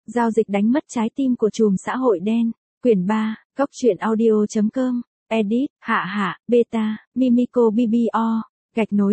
Giao dịch đánh mất trái tim của trùm xã hội đen. Quyển 3, Góc truyện audio.com. Edit, Hạ, Beta, Mimiko BBO. Gạch nối.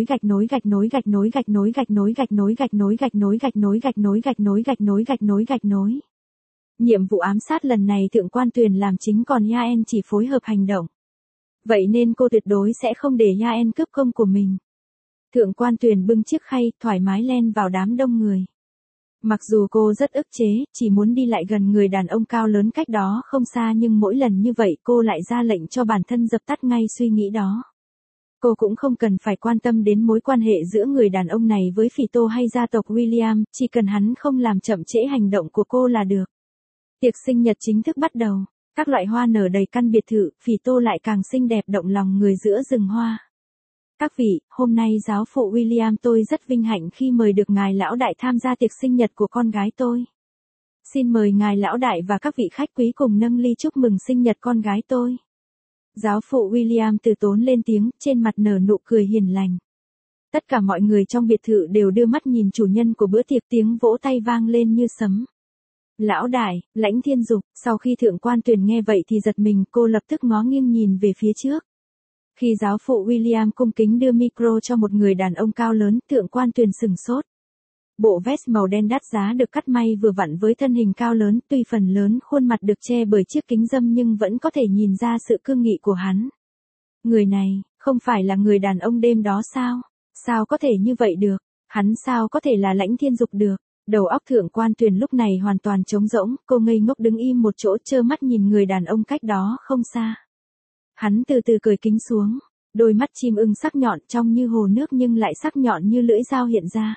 Nhiệm vụ ám sát lần này Thượng quan Tuyền làm chính còn Yaen chỉ phối hợp hành động. Vậy nên cô tuyệt đối sẽ không để Yaen cướp công của mình. Thượng quan Tuyền bưng chiếc khay, thoải mái len vào đám đông người. Mặc dù cô rất ức chế, chỉ muốn đi lại gần người đàn ông cao lớn cách đó không xa, nhưng mỗi lần như vậy cô lại ra lệnh cho bản thân dập tắt ngay suy nghĩ đó. Cô cũng không cần phải quan tâm đến mối quan hệ giữa người đàn ông này với Phỉ Tô hay gia tộc William, chỉ cần hắn không làm chậm trễ hành động của cô là được. Tiệc sinh nhật chính thức bắt đầu, các loại hoa nở đầy căn biệt thự, Phỉ Tô lại càng xinh đẹp động lòng người giữa rừng hoa. Các vị, hôm nay giáo phụ William, tôi rất vinh hạnh khi mời được ngài lão đại tham gia tiệc sinh nhật của con gái tôi. Xin mời ngài lão đại và các vị khách quý cùng nâng ly chúc mừng sinh nhật con gái tôi. Giáo phụ William từ tốn lên tiếng, trên mặt nở nụ cười hiền lành. Tất cả mọi người trong biệt thự đều đưa mắt nhìn chủ nhân của bữa tiệc, tiếng vỗ tay vang lên như sấm. Lão đại, Lãnh Thiên Dục. Sau khi Thượng quan Tuyền nghe vậy thì giật mình, cô lập tức ngó nghiêng nhìn về phía trước. Khi giáo phụ William cung kính đưa micro cho một người đàn ông cao lớn, Thượng quan Tuyền sửng sốt. Bộ vest màu đen đắt giá được cắt may vừa vặn với thân hình cao lớn, tuy phần lớn khuôn mặt được che bởi chiếc kính râm nhưng vẫn có thể nhìn ra sự cương nghị của hắn. Người này, không phải là người đàn ông đêm đó sao? Sao có thể như vậy được? Hắn sao có thể là Lãnh Thiên Dục được? Đầu óc Thượng quan Tuyền lúc này hoàn toàn trống rỗng, cô ngây ngốc đứng im một chỗ trơ mắt nhìn người đàn ông cách đó không xa. Hắn từ từ cởi kính xuống, đôi mắt chim ưng sắc nhọn trong như hồ nước nhưng lại sắc nhọn như lưỡi dao hiện ra.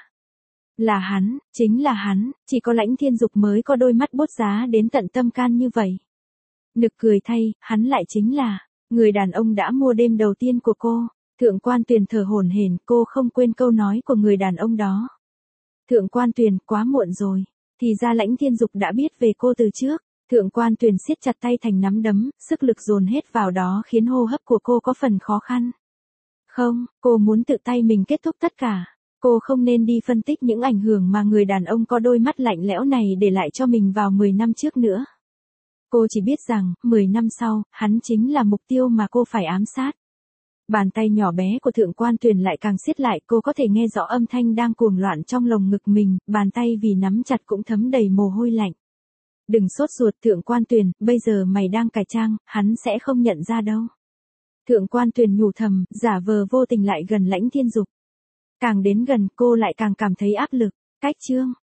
Là hắn, chính là hắn, chỉ có Lãnh Thiên Dục mới có đôi mắt bốt giá đến tận tâm can như vậy. Nực cười thay, hắn lại chính là người đàn ông đã mua đêm đầu tiên của cô. Thượng quan Tuyền thở hổn hển, cô không quên câu nói của người đàn ông đó. Thượng quan Tuyền, quá muộn rồi. Thì ra Lãnh Thiên Dục đã biết về cô từ trước. Thượng quan Tuyền siết chặt tay thành nắm đấm, sức lực dồn hết vào đó khiến hô hấp của cô có phần khó khăn. Không, cô muốn tự tay mình kết thúc tất cả. Cô không nên đi phân tích những ảnh hưởng mà người đàn ông có đôi mắt lạnh lẽo này để lại cho mình vào 10 năm trước nữa. Cô chỉ biết rằng, 10 năm sau, hắn chính là mục tiêu mà cô phải ám sát. Bàn tay nhỏ bé của Thượng quan Tuyền lại càng siết lại, cô có thể nghe rõ âm thanh đang cuồng loạn trong lồng ngực mình, bàn tay vì nắm chặt cũng thấm đầy mồ hôi lạnh. Đừng sốt ruột Thượng quan Tuyền, bây giờ mày đang cải trang, hắn sẽ không nhận ra đâu. Thượng quan Tuyền nhủ thầm, giả vờ vô tình lại gần Lãnh Thiên Dục. Càng đến gần cô lại càng cảm thấy áp lực. Cách chương